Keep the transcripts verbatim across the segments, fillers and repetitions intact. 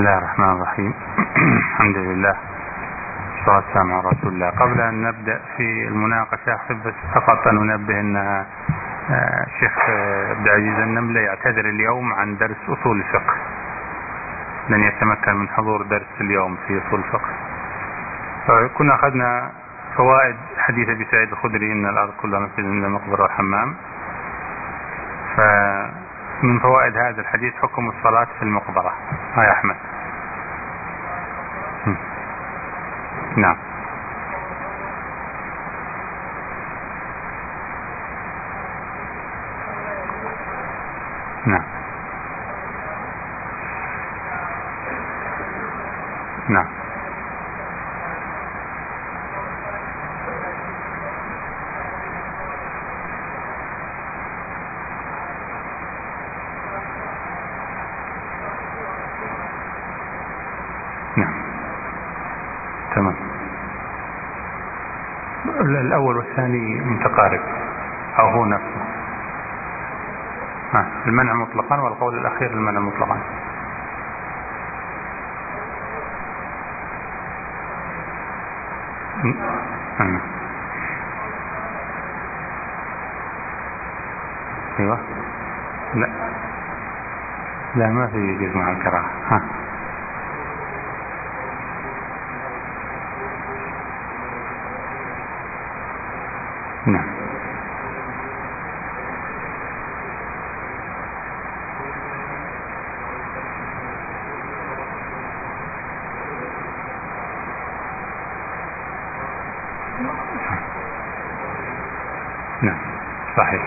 الله الرحمن الرحيم. الحمد لله والصلاة والسلام على رسول الله. قبل أن نبدأ في المناقشة أحب بس فقط أن أنبه أن الشيخ عبد العزيز النملة يعتذر اليوم عن درس أصول الفقه، لن يتمكن من حضور درس اليوم في أصول الفقه. كنا أخذنا فوائد حديث أبي سعيد الخدري إن الأرض كلها مسجد إلا المقبرة والحمام. فمن فوائد هذا الحديث حكم الصلاة في المقبرة. هاي أحمد. نعم. نعم. نعم. نعم. تمام. الأول والثاني متقارب أو هو نفسه. ها. المنع مطلقا، والقول الأخير المنع مطلقا. م- ايوه. لا لا ما في يجوز مع الكراهة. ها. نعم. نعم صحيح.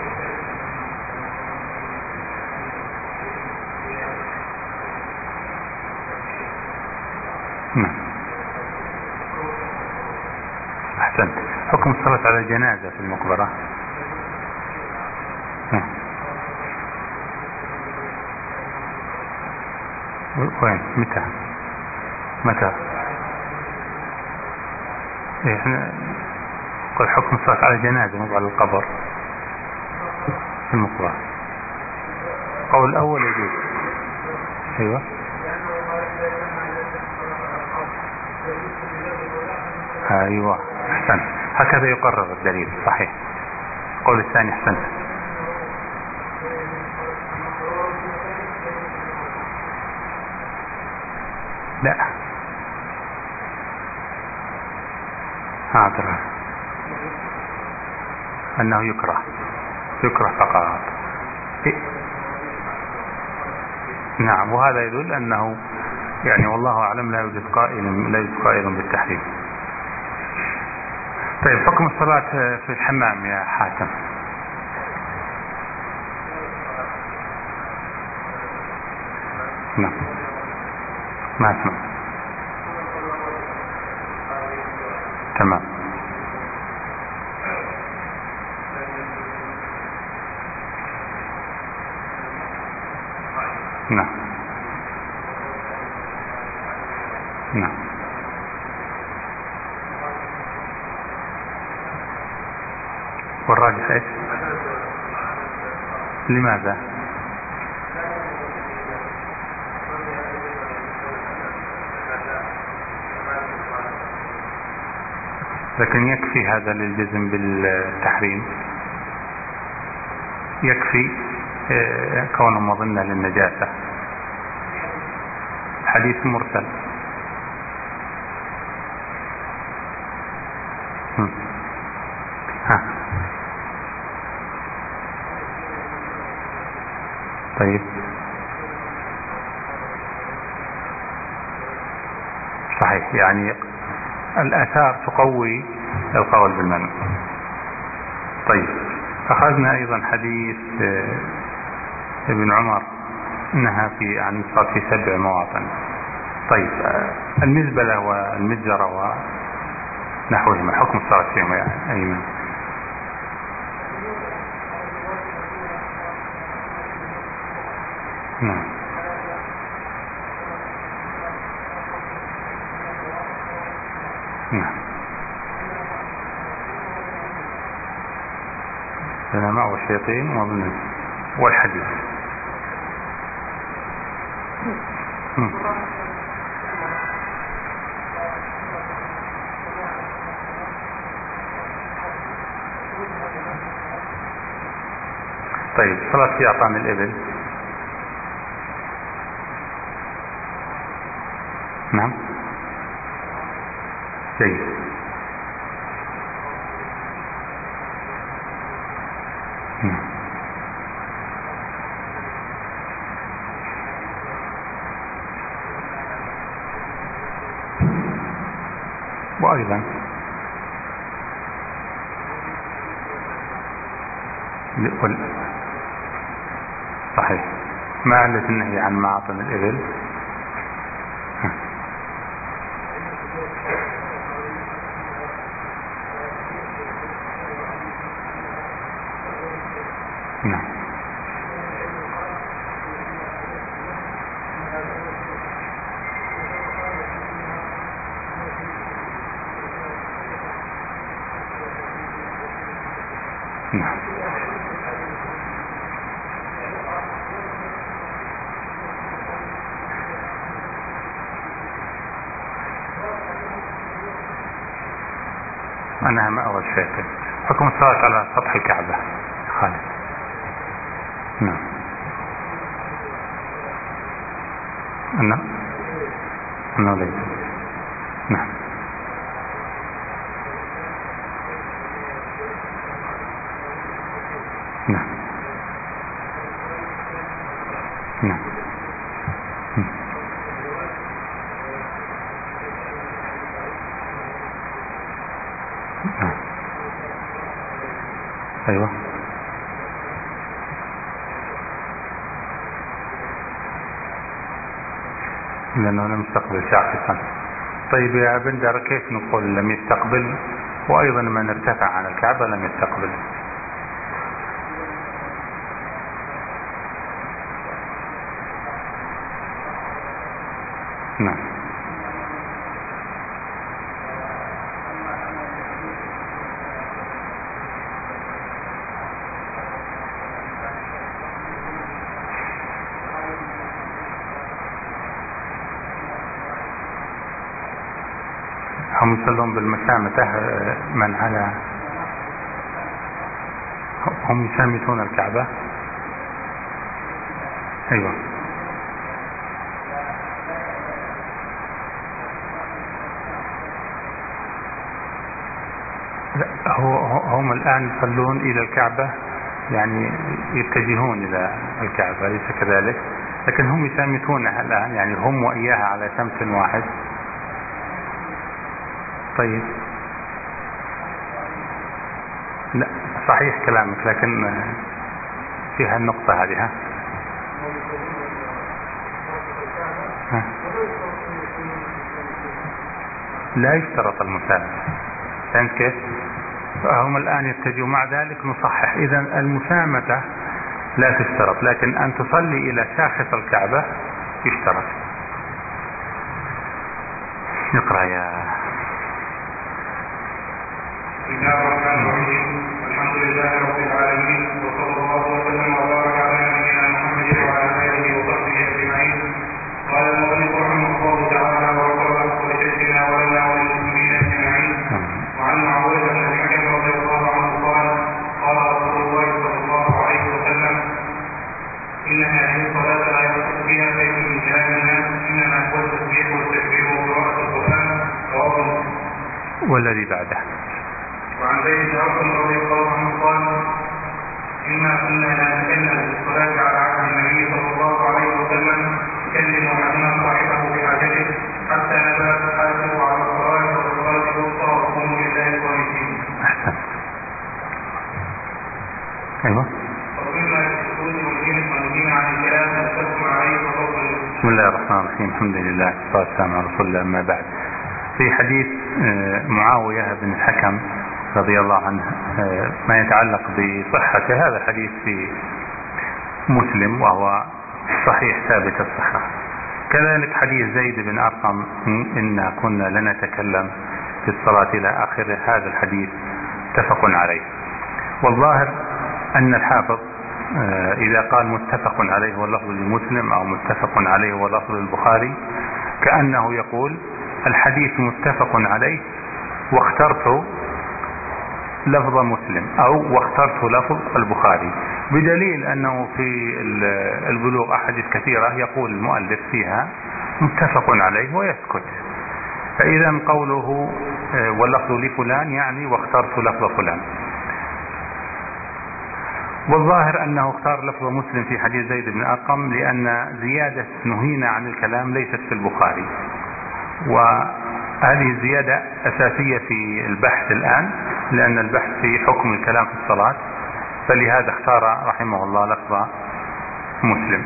نعم. أحسنت. حكم الصلاة على الجنازة في المقبرة. نعم. وين متى متى احنا قل حكم الصلاة على الجنازة مو على القبر في المقبرة. قول الأول يجوز. ايوه. ايوه احسنت، هكذا يقرر الدليل. صحيح. القول الثاني احسنت. لا حاضر أنه يكره يكره فقط. إيه؟ نعم. وهذا يدل أنه يعني والله أعلم لا يوجد قائل لا يوجد قائل بالتحريم. طيب حكم الصلاة في الحمام يا حاتم. نعم ما اسمع. تمام. نعم. نعم. والراجح ايش؟ لماذا؟ لكن يكفي هذا للجزم بالتحريم. يكفي كونه مظنة للنجاسة. حديث مرسل. ها. طيب صحيح، يعني الآثار تقوي القول بالمنع. طيب أخذنا أيضا حديث ابن عمر نهى في عن الصلاة في سبع مواطن. طيب المزبلة والمجزرة ونحوهما حكم الصلاة فيهم يا أيمن. نعم. نعم. لنا معه الشياطين وابن والحديث. طيب صلاة في أعطان الإبل. نعم جيد. نعم. وأيضا صحيح ما علة النهي عن معاطن الإبل؟ نعم. نعم. أنا ما أول شيء حكم الصلاة على سطح الكعبة خالد. نعم. أنه أنه ليس. نعم. نعم. نعم. نعم. أيوة. لأنه لم يستقبل شاخصا. طيب يا بندر كيف نقول لم يستقبل وأيضا من ارتفع عن الكعبة لم يستقبل؟ نعم. هم يصلون بالمشامتة من على هم يشامتون الكعبة. ايوه. هو هم الآن يصلون إلى الكعبة يعني يتجهون إلى الكعبة ليس كذلك، لكن هم يشامتونها الآن يعني هم وإياها على شمس واحد. طيب لا صحيح كلامك، لكن فيها النقطة هذه. ها, ها. لا يشترط المسامة. فهمت كيف؟ فهم الآن يتجهوا مع ذلك نصحح. إذا المسامة لا تشترط، لكن أن تصلي إلى شاخص الكعبة يشترط. اقرأ يا بسم الله الرحمن الرحيم. الحمد لله رب العالمين، وصلى الله وسلم وبارك على نبينا محمد وعلى اله وصحبه اجمعين. قال المؤلف رحمه الله تعالى وغفر له ولشيخنا ولنا وللمسلمين اجمعين. وعن معاويه بن الحكم رضي الله عنه قال قال رسول الله صلى الله عليه وسلم: ان هذه الصلاه لا يصح فيها شيء من كلام الناس، انما هو التسبيح والتكبير وقراءه القران. رواه مسلم. والذي بعده. وعن زيد بن أرقم رضي الله عنه قال: إنا كنا لا نتكلم بالصلاة على عهد النبي صلى الله عليه وسلم يكلم أحدنا صاحبه بحاجته حتى نزلت الآية على الصلاة والصلاة الوسطى وقوموا لله قانتين. أحسن. أيوة. وقلنا بالسكوت والجنس والدين عن الكلام متفق عليه وفوق. بسم الله الرحمن الرحيم. الحمد لله والصلاة والسلام على رسول الله. أما بعد، في حديث معاوية بن الحكم رضي الله عنه ما يتعلق بصحة هذا الحديث في مسلم وهو صحيح ثابت الصحة. كذلك حديث زيد بن أرقم: إنا كنا لنتكلم في الصلاة إلى آخر هذا الحديث متفق عليه. والظاهر أن الحافظ إذا قال متفق عليه واللفظ لمسلم أو متفق عليه واللفظ للبخاري كأنه يقول الحديث متفق عليه واخترت لفظ مسلم أو واخترت لفظ البخاري. بدليل أنه في البلوغ أحاديث كثيرة يقول المؤلف فيها متفق عليه ويسكت. فإذا قوله واللفظ لفلان يعني واخترت لفظ فلان. والظاهر أنه اختار لفظ مسلم في حديث زيد بن أرقم لأن زيادة نهينا عن الكلام ليست في البخاري، وهذه الزيادة أساسية في البحث الآن، لأن البحث في حكم الكلام في الصلاة، فلهذا اختار رحمه الله لفظ مسلم.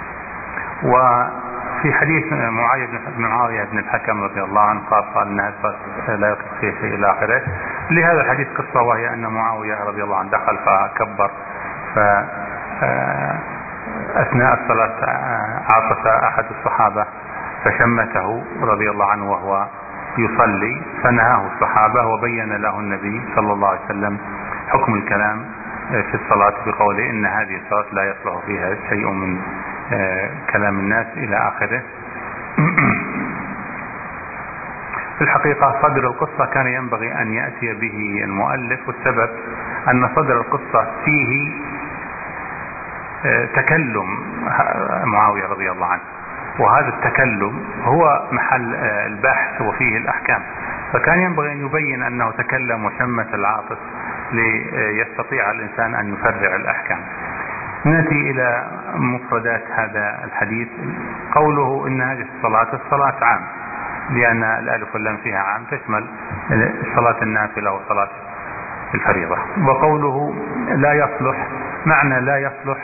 وفي حديث معاوية بن معاوية بن الحكم رضي الله عنه قال قال الناس لا يطلق فيه شيء إلى آخره. لهذا الحديث قصة، وهي أن معاوية رضي الله عنه دخل فكبر، فأثناء الصلاة عطس أحد الصحابة فشمته رضي الله عنه وهو يصلي، فنهاه الصحابة وبين له النبي صلى الله عليه وسلم حكم الكلام في الصلاة بقوله إن هذه الصلاة لا يصلح فيها شيء من كلام الناس إلى آخره. في الحقيقة صدر القصة كان ينبغي أن يأتي به المؤلف، والسبب أن صدر القصة فيه تكلم معاوية رضي الله عنه، وهذا التكلم هو محل البحث وفيه الأحكام، فكان ينبغي أن يبين أنه تكلم وشمت العاطس ليستطيع الإنسان أن يفرع الأحكام. نأتي إلى مفردات هذا الحديث. قوله إن هذه الصلاة الصلاة عام، لأن الألف واللام فيها عام تشمل صلاة النافلة وصلاة الفريضة. وقوله لا يصلح، معنى لا يصلح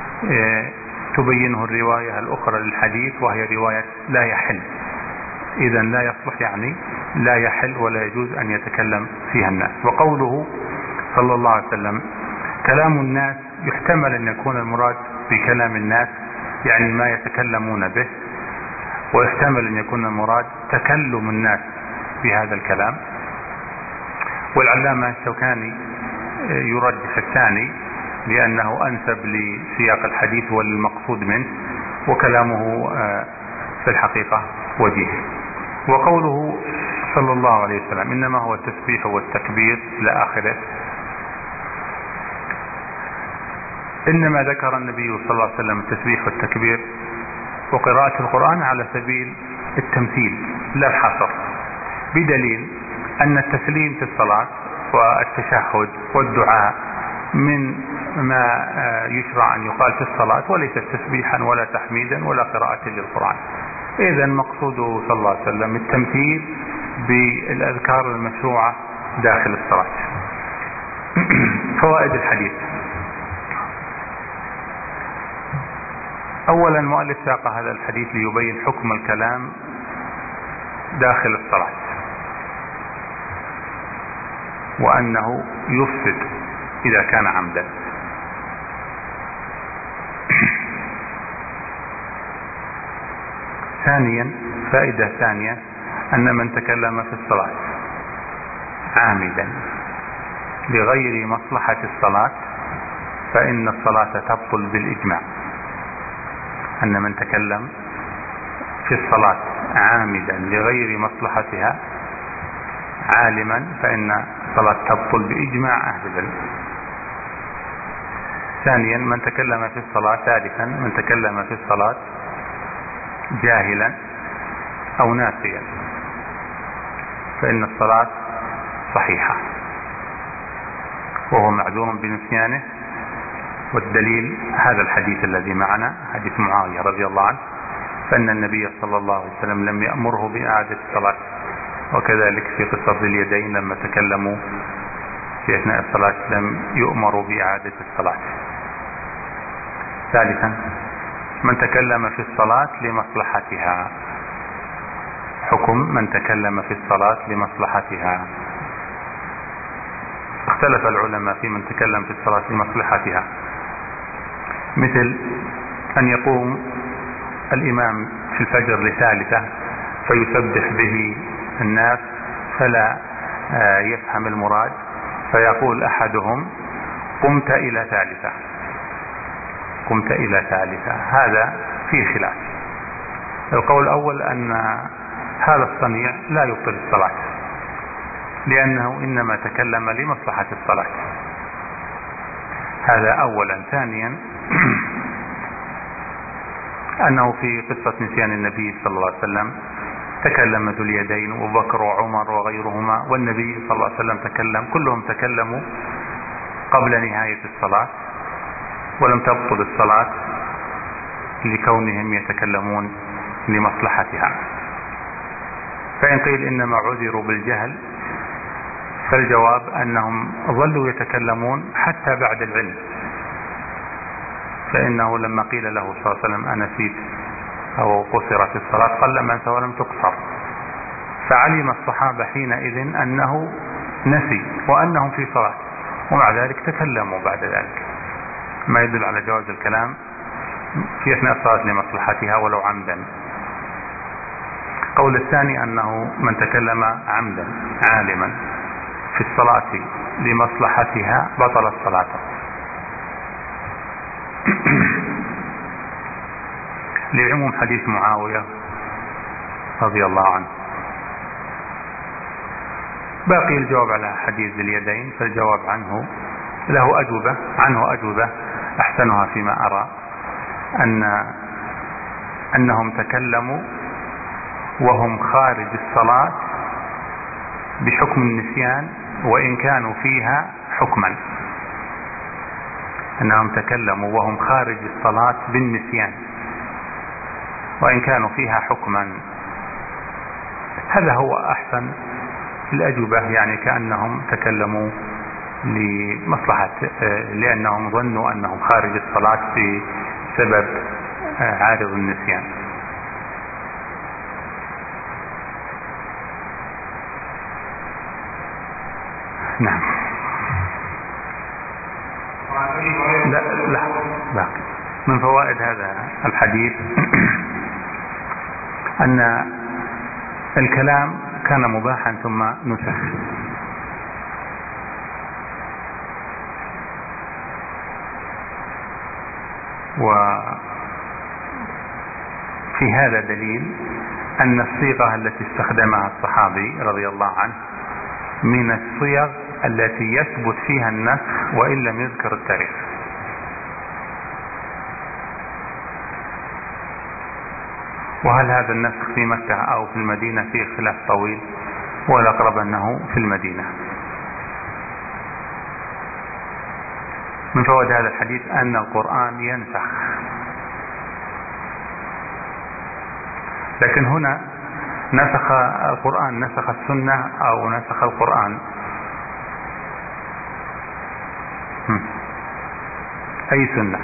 تبينه الرواية الأخرى للحديث وهي رواية لا يحل. إذا لا يصلح يعني لا يحل ولا يجوز أن يتكلم فيها الناس. وقوله صلى الله عليه وسلم كلام الناس، يحتمل أن يكون المراد بكلام الناس يعني ما يتكلمون به، ويحتمل أن يكون المراد تكلم الناس بهذا الكلام. والعلامة الشوكاني يرجح الثاني لأنه أنسب لسياق الحديث والمقصود منه، وكلامه في الحقيقة وجيه. وقوله صلى الله عليه وسلم إنما هو التسبيح والتكبير إلى آخره، إنما ذكر النبي صلى الله عليه وسلم التسبيح والتكبير وقراءة القرآن على سبيل التمثيل لا الحصر، بدليل أن التسليم في الصلاة والتشهد والدعاء من ما يشرع أن يقال في الصلاة، وليس تسبيحا ولا تحميدا ولا قراءة للقرآن. إذا مقصوده صلى الله عليه وسلم التمثيل بالأذكار المشروعة داخل الصلاة. فوائد الحديث: أولا، مؤلف ساق هذا الحديث ليبين حكم الكلام داخل الصلاة، وأنه يفسد إذا كان عمدا. ثانيا، فائدة ثانية، أن من تكلم في الصلاة عامدا لغير مصلحة الصلاة فإن الصلاة تبطل بالإجماع. أن من تكلم في الصلاة عامدا لغير مصلحتها عالما فإن الصلاة تبطل بإجماع أهل العلم. ثانيا، من تكلم في الصلاة ثالثا من تكلم في الصلاة جاهلا أو ناسيا فإن الصلاة صحيحة وهو معذور بنسيانه. والدليل هذا الحديث الذي معنا، حديث معاوية رضي الله عنه، فإن النبي صلى الله عليه وسلم لم يأمره بإعادة الصلاة، وكذلك في قصة ذي اليدين لما تكلموا في أثناء الصلاة لم يؤمروا بإعادة الصلاة. ثالثا، من تكلم في الصلاة لمصلحتها. حكم من تكلم في الصلاة لمصلحتها. اختلف العلماء في من تكلم في الصلاة لمصلحتها، مثل أن يقوم الإمام في الفجر لثالثة فيسبح به الناس فلا يفهم المراد، فيقول أحدهم قمت إلى ثالثة قمت إلى ثالثة هذا فيه خلاف. القول الأول أن هذا الصنيع لا يبطل الصلاة، لأنه إنما تكلم لمصلحة الصلاة. هذا أولا. ثانيا أنه في قصة نسيان النبي صلى الله عليه وسلم تكلم ذو اليدين وبكر وعمر وغيرهما، والنبي صلى الله عليه وسلم تكلم، كلهم تكلموا قبل نهاية الصلاة، ولم تبطل الصلاة لكونهم يتكلمون لمصلحتها. فإن قيل إنما عذروا بالجهل فالجواب أنهم ظلوا يتكلمون حتى بعد العلم، فإنه لما قيل له صلى الله عليه وسلم أنسيت أو قصرت الصلاة قال لم أنس ولم تقصر، فعلم الصحابة حينئذ أنه نسي وأنهم في صلاة، ومع ذلك تكلموا بعد ذلك، ما يدل على جواز الكلام في أثناء الصلاة لمصلحتها ولو عمدا. قول الثاني أنه من تكلم عمدا عالما في الصلاة لمصلحتها بطلت صلاته لعموم حديث معاوية رضي الله عنه. باقي الجواب على حديث ذي اليدين، فالجواب عنه له أجوبة عنه أجوبة أحسنها فيما أرى أن أنهم تكلموا وهم خارج الصلاة بحكم النسيان وإن كانوا فيها حكما، أنهم تكلموا وهم خارج الصلاة بالنسيان وإن كانوا فيها حكما. هذا هو أحسن الأجوبة، يعني كأنهم تكلموا لمصلحة، لأنهم ظنوا أنهم خارج الصلاة بسبب عارض النسيان. نعم. لا لا باقي من فوائد هذا الحديث أن الكلام كان مباحا ثم نسخ، وفي هذا دليل أن الصيغة التي استخدمها الصحابي رضي الله عنه من الصيغ التي يثبت فيها النسخ وإن لم يذكر التاريخ. وهل هذا النسخ في مكة أو في المدينة فيه خلاف طويل، والأقرب أنه في المدينة. من فوائد هذا الحديث أن القرآن ينسخ، لكن هنا نسخ القرآن نسخ السنة أو نسخ القرآن؟ أي سنة؟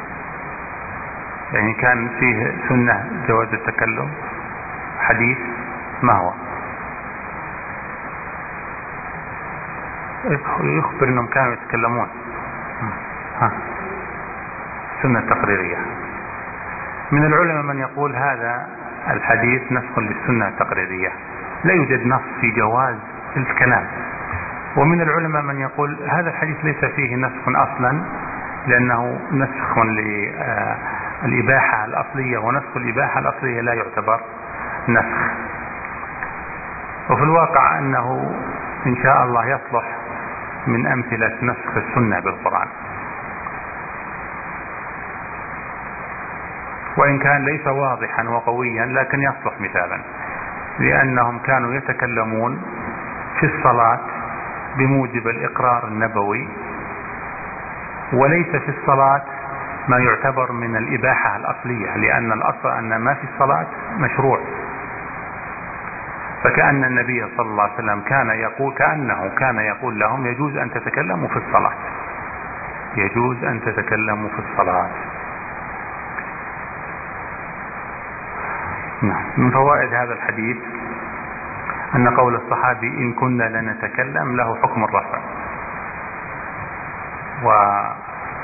يعني كان فيه سنة جواز التكلم، حديث ما هو؟ يخبر أنهم كانوا يتكلمون. ها. سنة تقريرية. من العلماء من يقول هذا الحديث نسخ للسنة التقريرية، لا يوجد نص في جواز الكلام. ومن العلماء من يقول هذا الحديث ليس فيه نسخ أصلا، لأنه نسخ للإباحة الأصلية، ونسخ الإباحة الأصلية لا يعتبر نسخ. وفي الواقع أنه إن شاء الله يصلح من أمثلة نسخ السنة بالقرآن، وإن كان ليس واضحا وقويا لكن يصلح مثالا، لأنهم كانوا يتكلمون في الصلاة بموجب الإقرار النبوي، وليس في الصلاة ما يعتبر من الإباحة الأصلية، لأن الأصل أن ما في الصلاة مشروع. فكأن النبي صلى الله عليه وسلم كان يقول كأنه كان يقول لهم يجوز أن تتكلموا في الصلاة، يجوز أن تتكلموا في الصلاة. من فوائد هذا الحديث أن قول الصحابي إن كنا لنتكلم له حكم الرفع، وهذا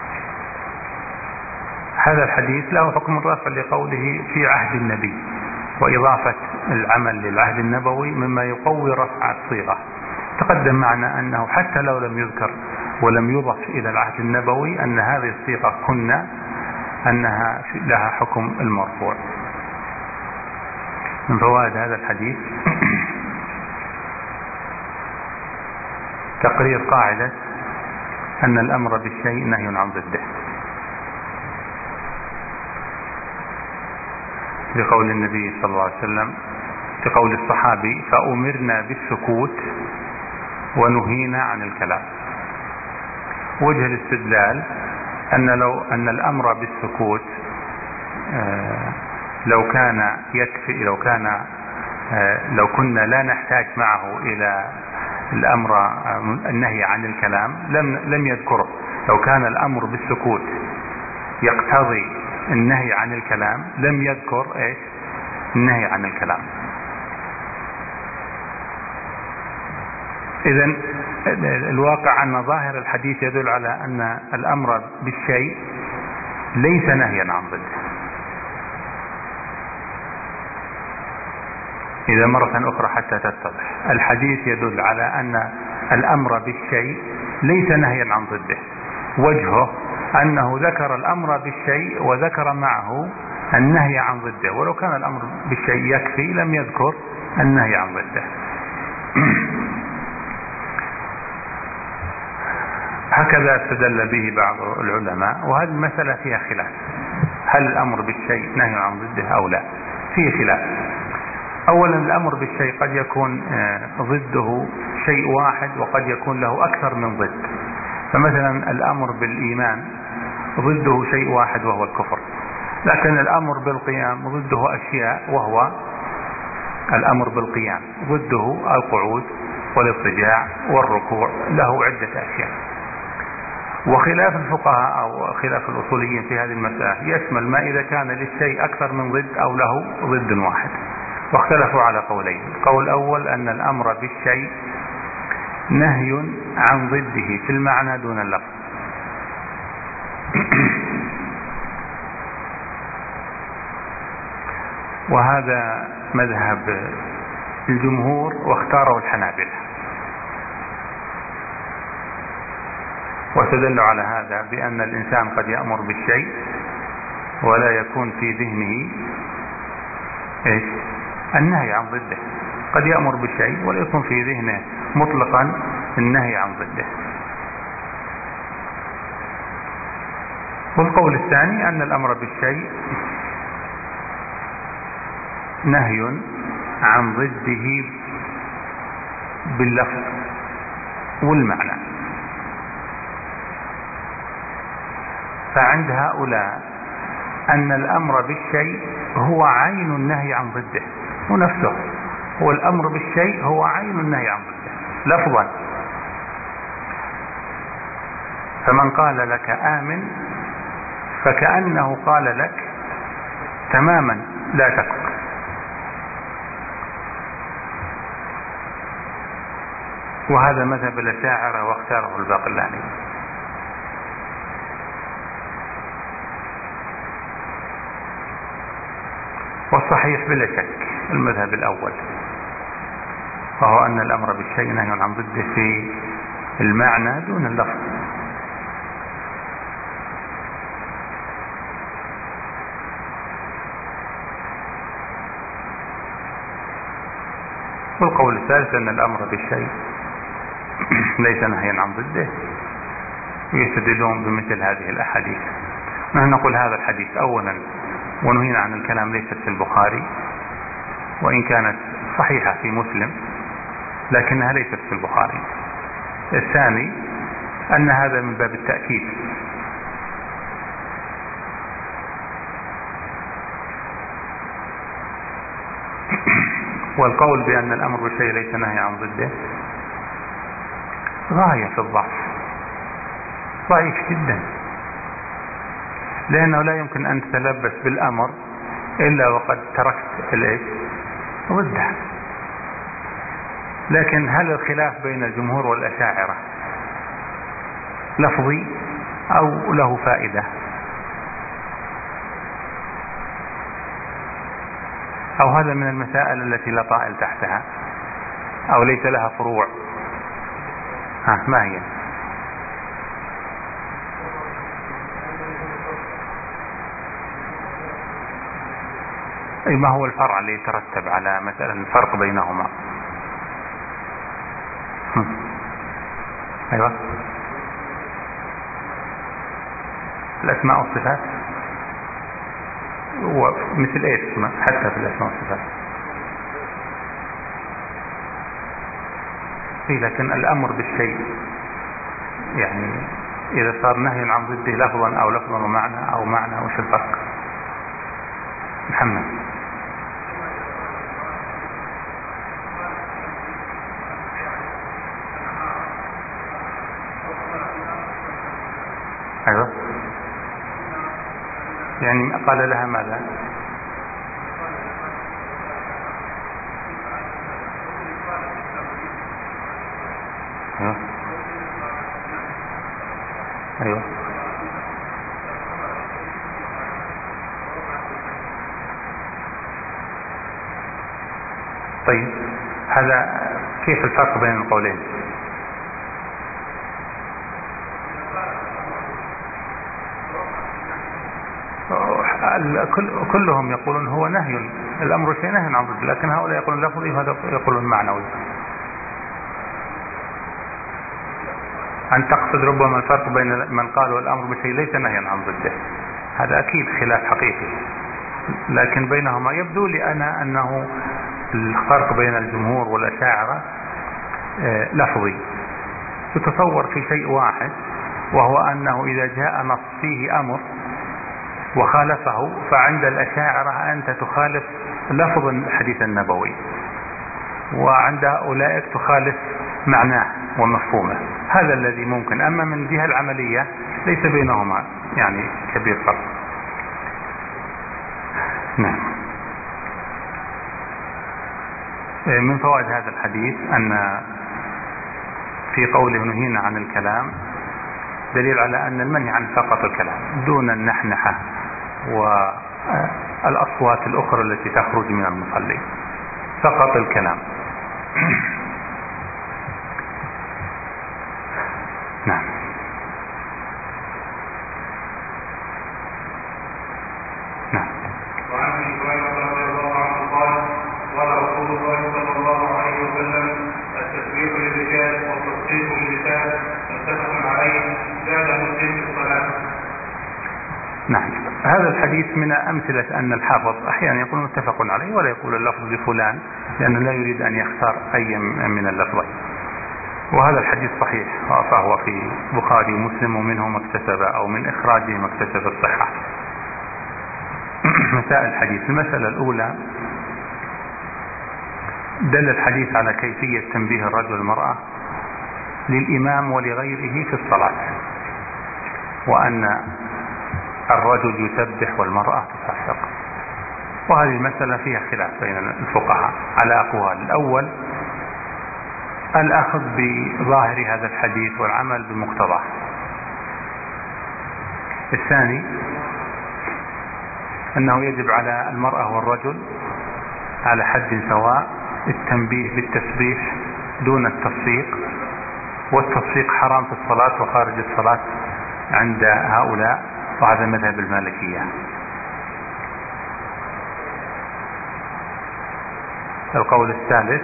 الحديث له حكم الرفع لقوله في عهد النبي، وإضافة العمل للعهد النبوي مما يقوي رفع الصيغة. تقدم معنا أنه حتى لو لم يذكر ولم يضف إلى العهد النبوي أن هذه الصيغة كنا أنها لها حكم المرفوع. من فوائد هذا الحديث تقرير قاعدة أن الأمر بالشيء نهي عن ضده، بقول النبي صلى الله عليه وسلم في قول الصحابي: فأمرنا بالسكوت ونهينا عن الكلام. وجه الاستدلال أن لو أن الأمر بالسكوت لو كان يكفي، لو كان لو كنا لا نحتاج معه إلى الأمر النهي عن الكلام لم لم يذكره. لو كان الأمر بالسكوت يقتضي النهي عن الكلام لم يذكر ايش النهي عن الكلام. إذن الواقع أن ظاهر الحديث يدل على أن الأمر بالشيء ليس نهيا عن ضده. إذا مرة أخرى حتى تتضح، الحديث يدل على أن الأمر بالشيء ليس نهيا عن ضده. وجهه أنه ذكر الأمر بالشيء وذكر معه النهي عن ضده، ولو كان الأمر بالشيء يكفي لم يذكر النهي عن ضده. هكذا استدل به بعض العلماء، وهذه المسألة فيها خلاف، هل الأمر بالشيء نهي عن ضده أو لا؟ فيه خلاف. أولا الأمر بالشيء قد يكون ضده شيء واحد وقد يكون له أكثر من ضد. فمثلا الأمر بالإيمان ضده شيء واحد وهو الكفر، لكن الأمر بالقيام ضده أشياء، وهو الأمر بالقيام ضده القعود والاضطجاع والركوع، له عدة أشياء. وخلاف الفقهاء أو خلاف الأصوليين في هذه المسألة يشمل ما إذا كان للشيء أكثر من ضد أو له ضد واحد، واختلفوا على قولين. القول الأول أن الأمر بالشيء نهي عن ضده في المعنى دون اللفظ، وهذا مذهب الجمهور واختاره الحنابلة، واستدلوا على هذا بأن الإنسان قد يأمر بالشيء ولا يكون في ذهنه إيش النهي عن ضده، قد يأمر بالشيء ولا يكون في ذهنه مطلقا النهي عن ضده. والقول الثاني أن الأمر بالشيء نهي عن ضده باللفظ والمعنى. فعند هؤلاء أن الأمر بالشيء هو عين النهي عن ضده، ونفسه هو الأمر بالشيء هو عين النهي عن ضده لفظا. فمن قال لك آمن فكأنه قال لك تماما لا تكفر. وهذا مذهب الأشاعرة واختاره الباقلاني. والصحيح بلا شك المذهب الأول، وهو أن الأمر بالشيء نهي عن ضده في المعنى دون اللفظ. والقول الثالث أن الأمر بالشيء ليس نهيا عن ضده، ويستدلون بمثل هذه الأحاديث. نحن نقول هذا الحديث أولا ونهينا عن الكلام ليست في البخاري، وإن كانت صحيحة في مسلم لكنها ليست في البخاري. الثاني أن هذا من باب التأكيد، والقول بأن الأمر بالشيء ليس نهي عن ضده غاية في الضعف، ضعيف جدا، لأنه لا يمكن أن تتلبس بالأمر إلا وقد تركت الإيش ضده. لكن هل الخلاف بين الجمهور والأشاعرة لفظي أو له فائدة؟ أو هذا من المسائل التي لا طائل تحتها أو ليس لها فروع؟ ها ما هي؟ أي ما هو الفرع اللي يترتب على مثلا الفرق بينهما؟ أيوة الأسماء والصفات، ومثل إيش حتى في الأسماء والصفات؟ إيه لكن الأمر بالشيء يعني إذا صار نهي عن ضده لفظا أو لفظا ومعنى أو معنى، وش الفرق؟ محمد. أيوة يعني قال لها ماذا؟ أيوة أيوة طيب هذا كيف الفرق بين القولين؟ كلهم يقولون هو نهي، الأمر شيء نهي عن ضده، لكن هؤلاء يقولون لفظي وهذا يقولون معنوي. أن تقصد ربما الفرق بين من قالوا الأمر بشيء ليس نهيا عن ضده، هذا أكيد خلاف حقيقي، لكن بينهما يبدو لي أنا أنه الفرق بين الجمهور والأشاعرة لفظي، يتصور في شيء واحد، وهو أنه إذا جاء نص فيه أمر وخالفه، فعند الأشاعرة أنت تخالف لفظ الحديث النبوي، وعند أولئك تخالف معناه ومفهومه. هذا الذي ممكن، أما من جهة العملية ليس بينهما يعني كبير فرق. نعم. من فوائد هذا الحديث أن في قوله نهينا عن الكلام دليل على أن المنهي عن فقط الكلام دون النحنحة والأصوات الأخرى التي تخرج من المصلي، فقط الكلام. نعم. نعم. وعن ابي هريره رضي الله عنه قال قال رسول الله صلى الله عليه وسلم التسبيح للرجال والتصديق للنساء متفق عليه زاد مسلم في الصلاه. نعم. هذا الحديث من أمثلة أن الحافظ أحيانا يقول متفق عليه ولا يقول اللفظ لفلان، لأنه لا يريد أن يختار أي من اللفظين، وهذا الحديث صحيح فهو في بخاري ومسلم ومنه ما اكتسب أو من إخراجه ما اكتسب الصحة. مسائل الحديث: المسألة الأولى دل الحديث على كيفية تنبيه الرجل والمرأة للإمام ولغيره في الصلاة، وأن الرجل يسبح والمرأة تصفق، وهذه المسألة فيها خلاف بين الفقهاء على أقوال. الأول الأخذ بظاهر هذا الحديث والعمل بمقتضاه. الثاني أنه يجب على المرأة والرجل على حد سواء التنبيه بالتسبيح دون التصفيق، والتصفيق حرام في الصلاة وخارج الصلاة عند هؤلاء، وهذا مذهب المالكية. القول الثالث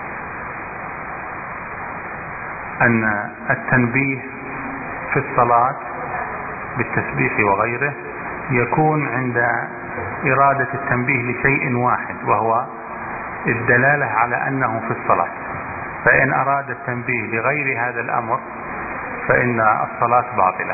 أن التنبيه في الصلاة بالتسبيح وغيره يكون عند إرادة التنبيه لشيء واحد، وهو الدلالة على أنه في الصلاة، فإن أراد التنبيه لغير هذا الأمر فإن الصلاة باطلة.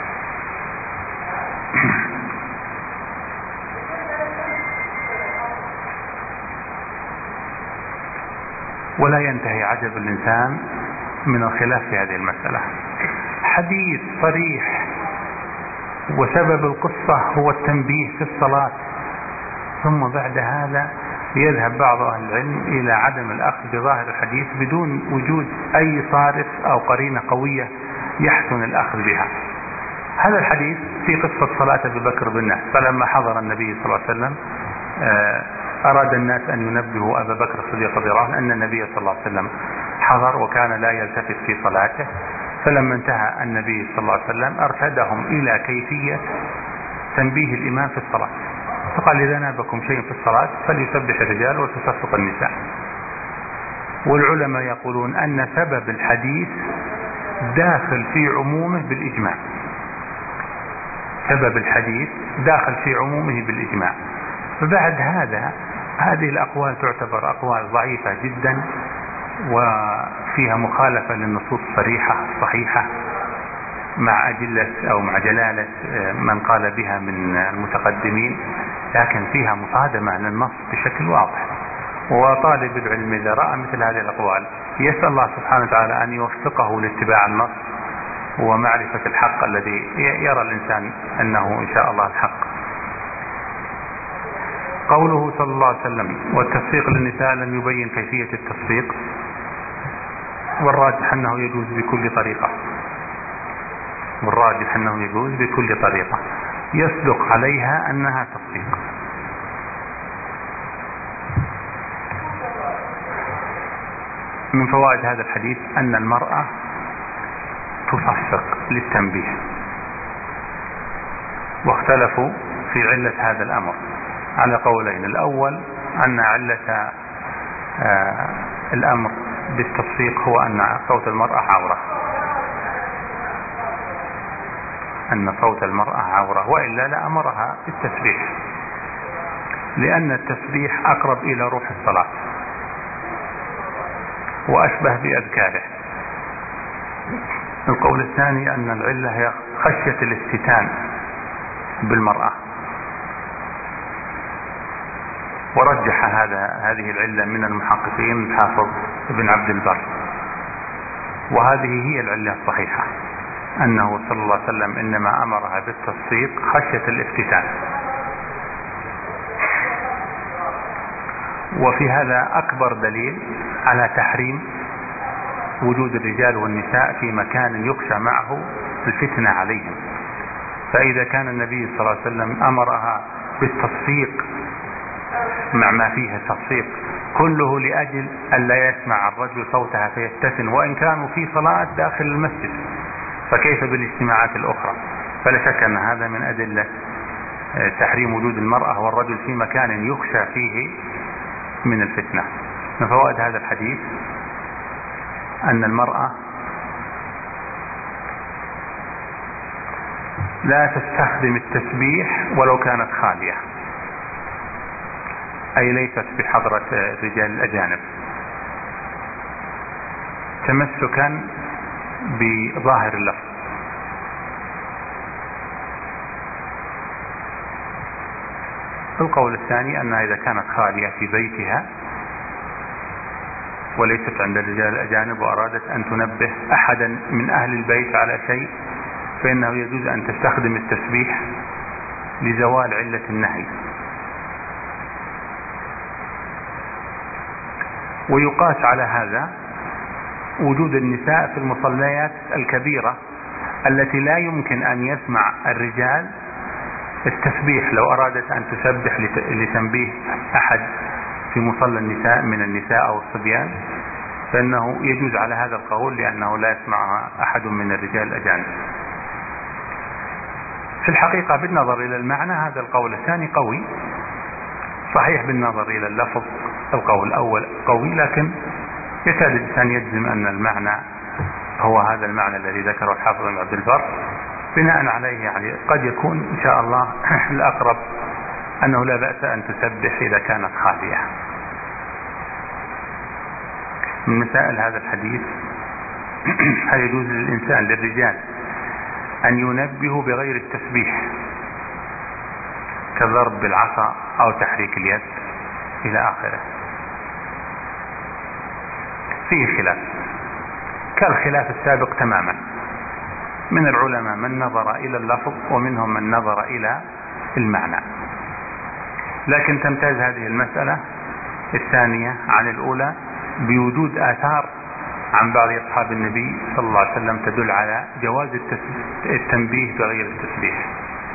ولا ينتهي عجب الإنسان من الخلاف في هذه المسألة. حديث صريح وسبب القصة هو التنبيه في الصلاة، ثم بعد هذا يذهب بعض أهل العلم إلى عدم الأخذ بظاهر الحديث بدون وجود أي صارف أو قرينة قوية يحسن الأخذ بها. هذا الحديث في قصة صلاة أبي بكر بالناس، فلما حضر النبي صلى الله عليه وسلم أراد الناس أن ينبهوا أبا بكر الصديق رضي الله عنه أن النبي صلى الله عليه وسلم حضر وكان لا يلتفت في صلاته، فلما انتهى النبي صلى الله عليه وسلم أرشدهم إلى كيفية تنبيه الإمام في الصلاة، فقال: إذا نابكم شيء في الصلاة فليسبح الرجال وتصفق النساء. والعلماء يقولون أن سبب الحديث داخل في عمومه بالإجماع، سبب الحديث داخل في عمومه بالإجماع. فبعد هذا هذه الأقوال تعتبر أقوال ضعيفة جدا وفيها مخالفة للنصوص الصريحة الصحيحة مع أدلة أو مع جلالة من قال بها من المتقدمين، لكن فيها مصادمة للنص بشكل واضح. وطالب العلم إذا رأى مثل هذه الأقوال يسأل الله سبحانه وتعالى أن يوفقه لاتباع النص ومعرفة الحق الذي يرى الإنسان أنه إن شاء الله الحق. قوله صلى الله عليه وسلم والتصفيق للنساء لم يبين كيفية التصفيق، والراجح أنه يجوز بكل طريقة والراجح أنه يجوز بكل طريقة يصدق عليها أنها تصفيق. من فوائد هذا الحديث أن المرأة تصفق للتنبيه، واختلفوا في علة هذا الأمر على قولين. الأول أن علة آه الأمر بالتصفيق هو أن صوت المرأة عورة أن صوت المرأة عورة وإلا لأمرها بالتسبيح، لأن التسبيح أقرب إلى روح الصلاة وأشبه بأذكاره. القول الثاني أن العلة هي خشية الافتتان بالمرأة، ورجح هذا هذه العلة من المحققين الحافظ ابن عبد البر، وهذه هي العلة الصحيحة أنه صلى الله عليه وسلم إنما أمرها بالتصفيق خشية الافتتان. وفي هذا أكبر دليل على تحريم وجود الرجال والنساء في مكان يخشى معه الفتنة عليهم. فإذا كان النبي صلى الله عليه وسلم أمرها بالتصفيق مع ما فيه تصفيق كله لأجل ألا يسمع الرجل صوتها فيفتتن، وإن كانوا في صلاة داخل المسجد، فكيف بالاجتماعات الأخرى؟ فلا شك أن هذا من أدلة تحريم وجود المرأة والرجل في مكان يخشى فيه من الفتنة. من فوائد هذا الحديث أن المرأة لا تستخدم التسبيح ولو كانت خالية، أي ليست بحضرة الرجال الأجانب، تمسكا بظاهر اللفظ. القول الثاني أنها إذا كانت خالية في بيتها وليست عند الرجال الأجانب وأرادت أن تنبه أحدا من أهل البيت على شيء فإنه يجوز أن تستخدم التسبيح لزوال علة النهي. ويقاس على هذا وجود النساء في المصليات الكبيرة التي لا يمكن أن يسمع الرجال التسبيح. لو أرادت أن تسبح لتنبيه أحد في مصلى النساء من النساء أو الصبيان فإنه يجوز على هذا القول، لأنه لا يسمعها أحد من الرجال الأجانب. في الحقيقة بالنظر إلى المعنى هذا القول الثاني قوي، صحيح بالنظر إلى اللفظ القول الأول قوي، لكن يكاد الإنسان يجزم أن المعنى هو هذا المعنى الذي ذكره الحافظ ابن عبد البر. بناء عليه يعني قد يكون إن شاء الله الأقرب أنه لا بأس أن تسبح إذا كانت خالية. من مسائل هذا الحديث هل يجوز للإنسان للرجال أن ينبهوا بغير التسبيح كالضرب بالعصا أو تحريك اليد إلى آخره؟ فيه خلاف كالخلاف السابق تماما، من العلماء من نظر إلى اللفظ ومنهم من نظر إلى المعنى، لكن تمتاز هذه المسألة الثانية عن الأولى بوجود آثار عن بعض أصحاب النبي صلى الله عليه وسلم تدل على جواز التنبيه بغير التسبيح.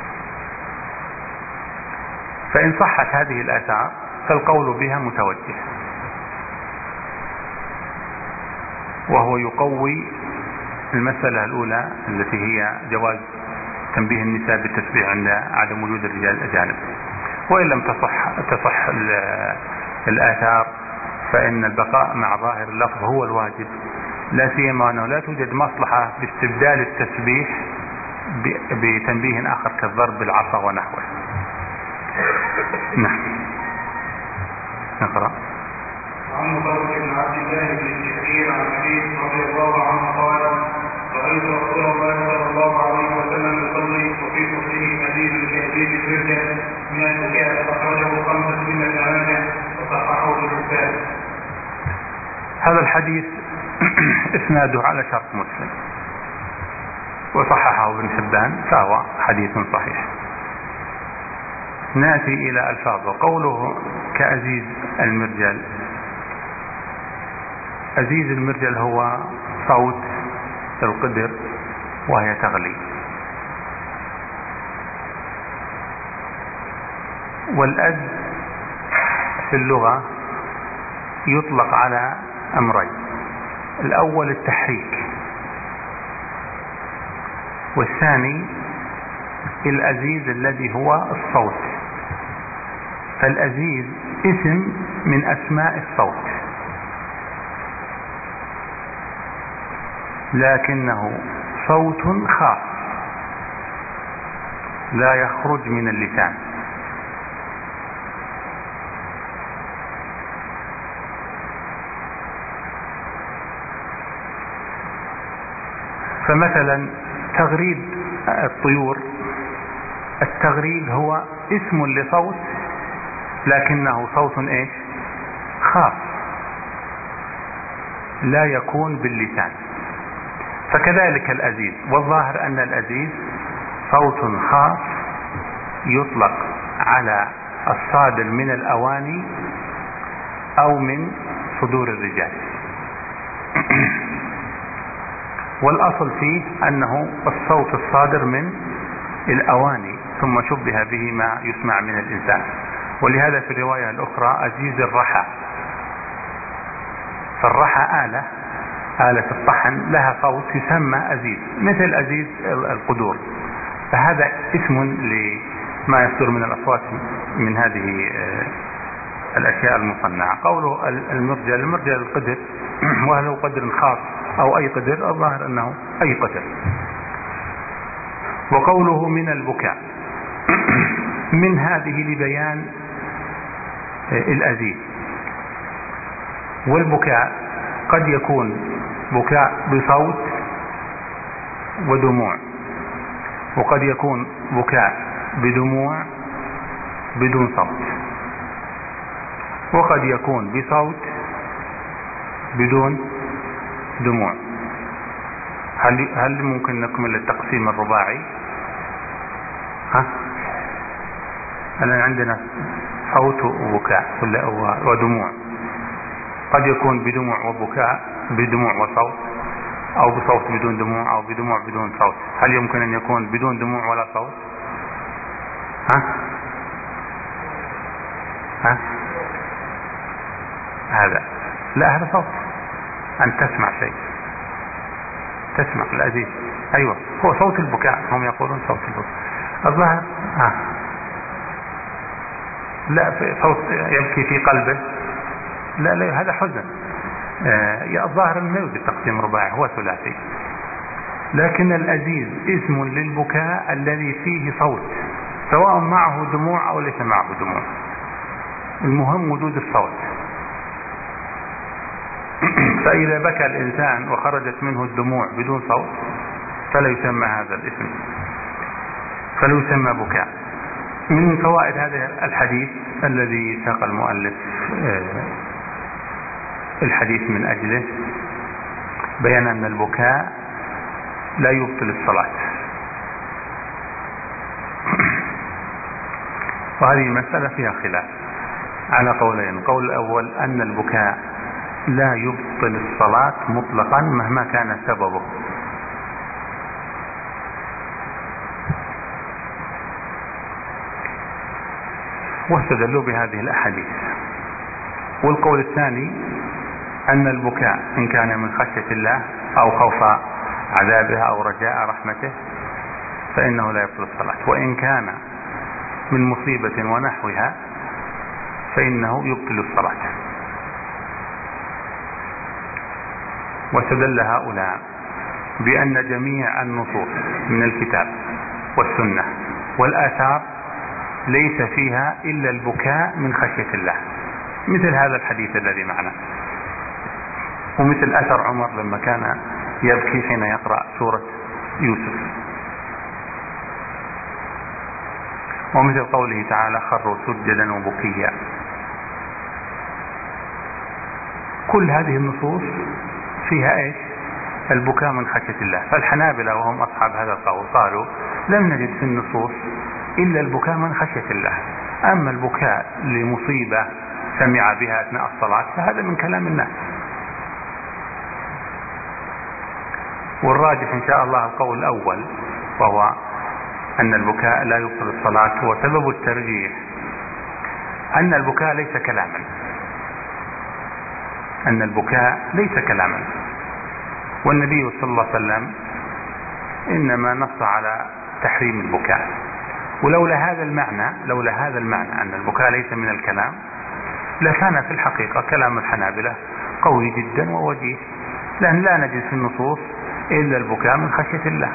فإن صحت هذه الآثار فالقول بها متوجه، وهو يقوي المسألة الأولى التي هي جواز تنبيه النساء بالتسبيح عند عدم وجود الرجال الأجانب. وإن لم تصح, تصح الآثار فإن البقاء مع ظاهر اللفظ هو الواجب، لا سيما أنه لا توجد مصلحة باستبدال التسبيح بتنبيه آخر كالضرب بالعصا ونحوه. نعم. نقرأ. عن مطرف بن عبد الله بن الشخير عن أبيه رضي الله عنه قال: رأيت رسول الله صلى الله عليه وسلم يصلي وفي صدره أزيز كأزيز الرجل من البكاء فأخرجه خمسة من الأمانة وصححه البخاري. هذا الحديث اسناده على شرط مسلم وصححه ابن حبان فهو حديث صحيح. نأتي إلى ألفاظه. قوله كأزيز المرجل، أزيز المرجل هو صوت القدر وهي تغلي، والأز في اللغة يطلق على أمرين: الأول التحريك، والثاني الأزيز الذي هو الصوت. فالأزيز اسم من أسماء الصوت، لكنه صوت خاص لا يخرج من اللسان. فمثلا تغريد الطيور، التغريد هو اسم لصوت لكنه صوت ايش؟ خاص لا يكون باللسان. فكذلك الأزيز، والظاهر أن الأزيز صوت خاص يطلق على الصادر من الأواني أو من صدور الرجال. والأصل فيه أنه الصوت الصادر من الأواني ثم شبه به ما يسمع من الإنسان. ولهذا في الرواية الأخرى أزيز الرحى، فالرحى آلة آلة الطحن لها صوت يسمى أزيز، مثل أزيز القدور. فهذا اسم لما يصدر من الأصوات من هذه الأشياء المصنعة. قوله المرجل، المرجل القدر، وهل هو قدر خاص أو أي قدر؟ الظاهر أنه أي قدر. وقوله من البكاء، من هذه لبيان الأزيز. والبكاء قد يكون بكاء بصوت ودموع، وقد يكون بكاء بدموع بدون صوت، وقد يكون بصوت بدون دموع. هل هل ممكن نكمل التقسيم الرباعي؟ ها؟ الآن عندنا صوت وبكاء ودموع، قد يكون بدموع وبكاء، بدموع وصوت، أو بصوت بدون دموع، أو بدموع بدون صوت. هل يمكن أن يكون بدون دموع ولا صوت؟ ها؟ ها؟ هذا لا، هذا صوت، أن تسمع شيء، تسمع الأزيز. أيوة، هو صوت البكاء، هم يقولون صوت البكاء. الظاهر ها، لا صوت يبكي في قلبه، لا لا، هذا حزن. آه الظاهر ما يوجد تقسيم رباعي، هو ثلاثي. لكن الأزيز اسم للبكاء الذي فيه صوت، سواء معه دموع أو ليس معه دموع، المهم وجود الصوت. فإذا بكى الإنسان وخرجت منه الدموع بدون صوت فلا يسمى هذا الاسم، فلا يسمى بكاء. من فوائد هذا الحديث الذي ساق المؤلف الحديث من أجله بيان أن البكاء لا يبطل الصلاة. وهذه المسألة فيها خلاف على قولين. القول الأول أن البكاء لا يبطل الصلاة مطلقا مهما كان سببه، واستدلوا بهذه الأحاديث. والقول الثاني أن البكاء إن كان من خشية الله أو خوف عذابها أو رجاء رحمته فإنه لا يبطل الصلاة، وإن كان من مصيبة ونحوها فإنه يبطل الصلاة. واستدل هؤلاء بأن جميع النصوص من الكتاب والسنة والآثار ليس فيها إلا البكاء من خشية الله، مثل هذا الحديث الذي معنا، ومثل أثر عمر لما كان يبكي حين يقرأ سورة يوسف، ومثل قوله تعالى خروا سجدا وبكيا. كل هذه النصوص فيها ايش؟ البكاء من خشية الله. فالحنابلة وهم أصحاب هذا القول قالوا لم نجد في النصوص إلا البكاء من خشية الله، أما البكاء لمصيبة سمع بها أثناء الصلاة فهذا من كلام الناس. والراجح إن شاء الله القول الأول، وهو أن البكاء لا يبطل الصلاة. وسبب الترجيح أن البكاء ليس كلاما، أن البكاء ليس كلاما، والنبي صلى الله عليه وسلم إنما نص على تحريم البكاء. ولولا هذا المعنى لولا هذا المعنى أن البكاء ليس من الكلام لكان في الحقيقة كلام الحنابلة قوي جدا ووجيه، لأن لا نجد في النصوص إلا البكاء من خشية الله.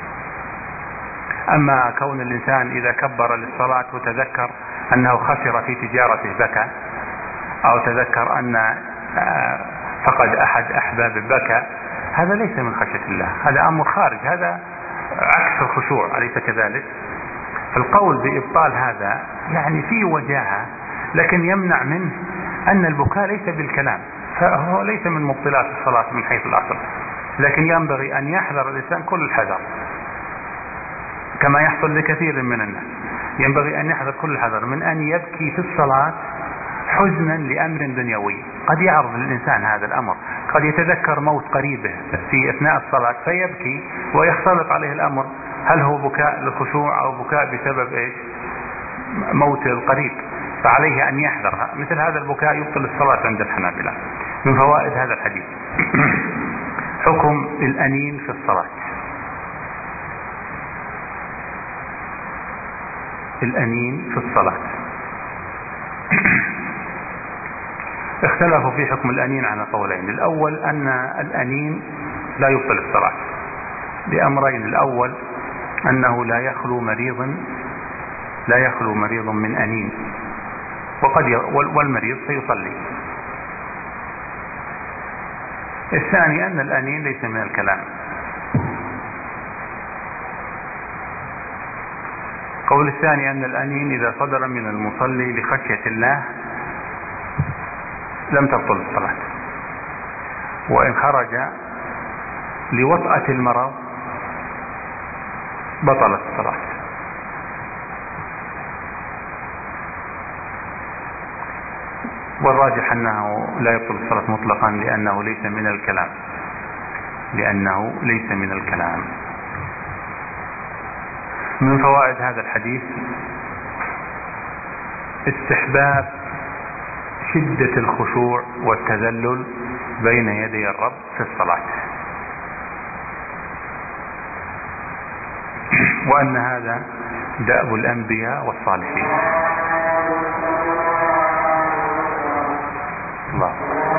أما كون الإنسان إذا كبر للصلاة وتذكر أنه خسر في تجارته بكى، أو تذكر أن فقد أحد أحباب بكى، هذا ليس من خشية الله، هذا أمر خارج، هذا عكس الخشوع، أليس كذلك؟ فالقول بإبطال هذا يعني فيه وجاهة، لكن يمنع منه أن البكاء ليس بالكلام، فهو ليس من مبطلات الصلاة من حيث الأصل، لكن ينبغي أن يحذر الإنسان كل الحذر كما يحصل لكثير من الناس. ينبغي أن يحذر كل الحذر من أن يبكي في الصلاة حزنا لأمر دنيوي. قد يعرض للإنسان هذا الأمر، قد يتذكر موت قريبه في أثناء الصلاة فيبكي ويختلط عليه الأمر، هل هو بكاء للخشوع أو بكاء بسبب إيش؟ موت القريب، فعليه أن يحذر. مثل هذا البكاء يبطل الصلاة عند الحنابلة. من فوائد هذا الحديث حكم الأنين في الصلاة. الأنين في الصلاة اختلفوا في حكم الأنين على قولين. الأول أن الأنين لا يبطل الصلاة بأمرين. الأول أنه لا يخلو مريض لا يخلو مريض من أنين، وقد ي... والمريض سيصلي. الثاني أن الأنين ليس من الكلام. قول الثاني أن الأنين إذا صدر من المصلي لخشية الله لم تبطل الصلاة، وإن خرج لوطأة المرض بطلت الصلاة. والراجح أنه لا يبطل الصلاة مطلقا لأنه ليس من الكلام لأنه ليس من الكلام. من فوائد هذا الحديث استحباب شدة الخشوع والتذلل بين يدي الرب في الصلاة، وأن هذا دأب الأنبياء والصالحين. الله.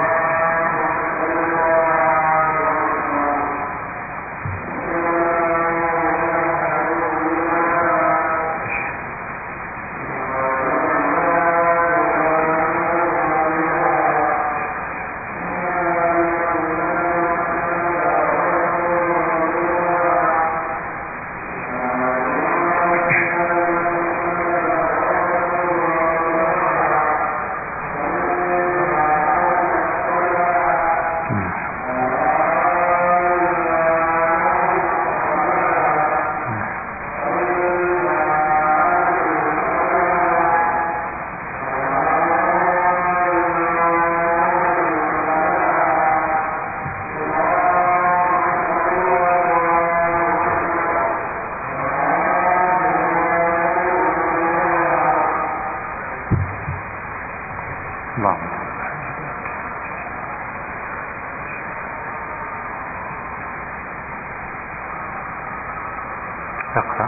تقرأ.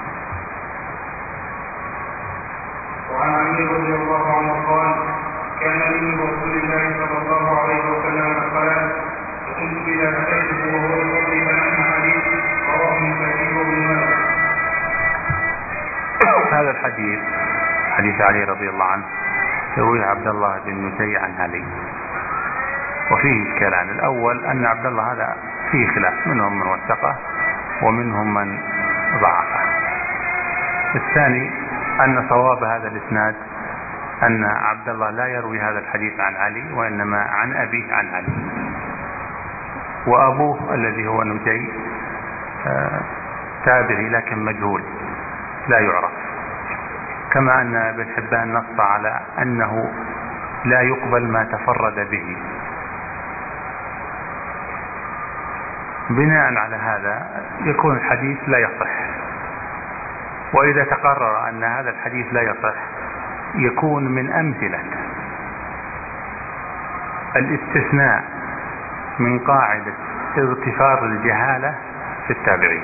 وعن علي رضي الله عنه قال: كان لي من رسول الله صلى الله عليه وسلم الصلاة، فكنت إذا أتيته وهو يصلي فنحن حديث رواه النسائي وابن حديث حديث علي رضي الله عنه يرويه عبد الله بن نجي عن علي، وفيه إشكالان. الأول أن عبد الله هذا فيه خلاف، منهم من وثقه ومنهم من ضعفه. الثاني أن صواب هذا الإسناد أن عبد الله لا يروي هذا الحديث عن علي، وإنما عن أبيه عن علي، وأبوه الذي هو نجي تابعي لكن مجهول لا يعرف، كما أن ابن حبان نص على أنه لا يقبل ما تفرد به. بناء على هذا يكون الحديث لا يصح، وإذا تقرر أن هذا الحديث لا يصح يكون من أمثلة الاستثناء من قاعدة اغتفار الجهالة في التابعين،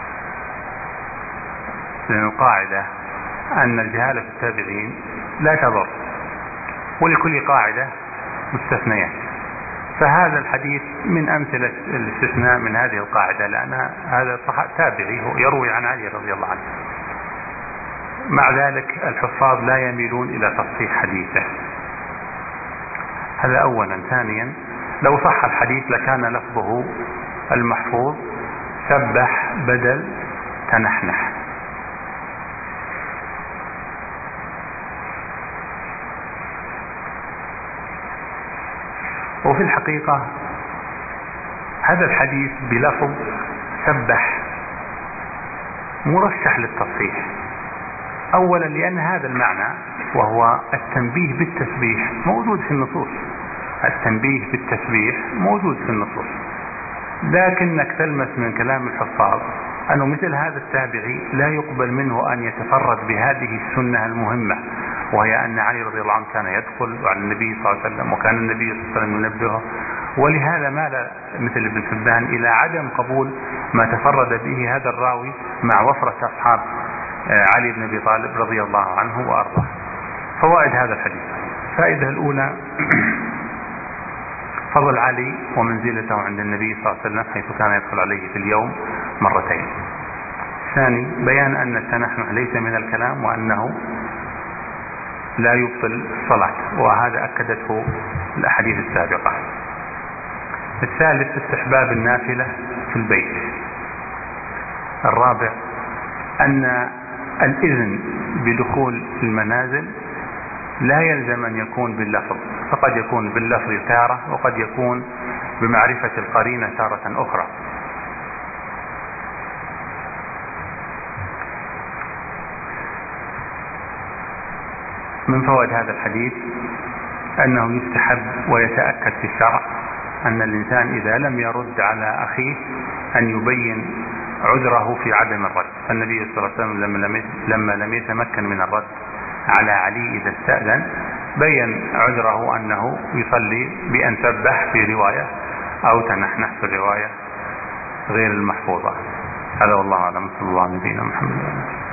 لأن القاعدة أن الجهالة في التابعين لا تضر، ولكل قاعدة مستثنيات، فهذا الحديث من أمثلة الاستثناء من هذه القاعدة، لأن هذا تابعي يروي عن علي رضي الله عنه. مع ذلك الحفاظ لا يميلون إلى تصحيح حديثه، هذا أولا. ثانيا لو صح الحديث لكان لفظه المحفوظ سبح بدل تنحنح. وفي الحقيقة هذا الحديث بلفظ سبح مرشح للتصحيح، أولا لأن هذا المعنى وهو التنبيه بالتسبيح موجود في النصوص، التنبيه بالتسبيح موجود في النصوص، لكنك تلمس من كلام الحفاظ أنه مثل هذا التابعي لا يقبل منه أن يتفرد بهذه السنة المهمة، وهي أن علي رضي الله عنه كان يدخل على النبي صلى الله عليه وسلم، وكان النبي صلى الله عليه وسلم ينبهه، ولهذا مال مثل ابن حبان إلى عدم قبول ما تفرد به هذا الراوي مع وفرة أصحاب علي بن أبي طالب رضي الله عنه وأرضاه. فوائد هذا الحديث: فائدة الأولى فضل علي ومنزلته عند النبي صلى الله عليه وسلم حيث كان يدخل عليه في اليوم مرتين. ثاني بيان أن التنحنح ليس من الكلام وأنه لا يبطل الصلاة، وهذا أكدته الأحاديث السابقة. الثالث استحباب النافلة في البيت. الرابع أن الإذن بدخول المنازل لا يلزم أن يكون باللفظ، فقد يكون باللفظ تارة وقد يكون بمعرفة القرينة تارة أخرى. من فوائد هذا الحديث أنه يستحب ويتأكد في الشرع أن الإنسان إذا لم يرد على أخيه أن يبين عذره في عدم الرد. النبي صلى الله عليه وسلم لما لم يتمكن من الرد على علي إذا استأذن بين عذره أنه يصلي بأن سبح في رواية أو تنحنح في الرواية غير المحفوظة. هذا والله أعلم. صلى الله عليه وسلم محمد.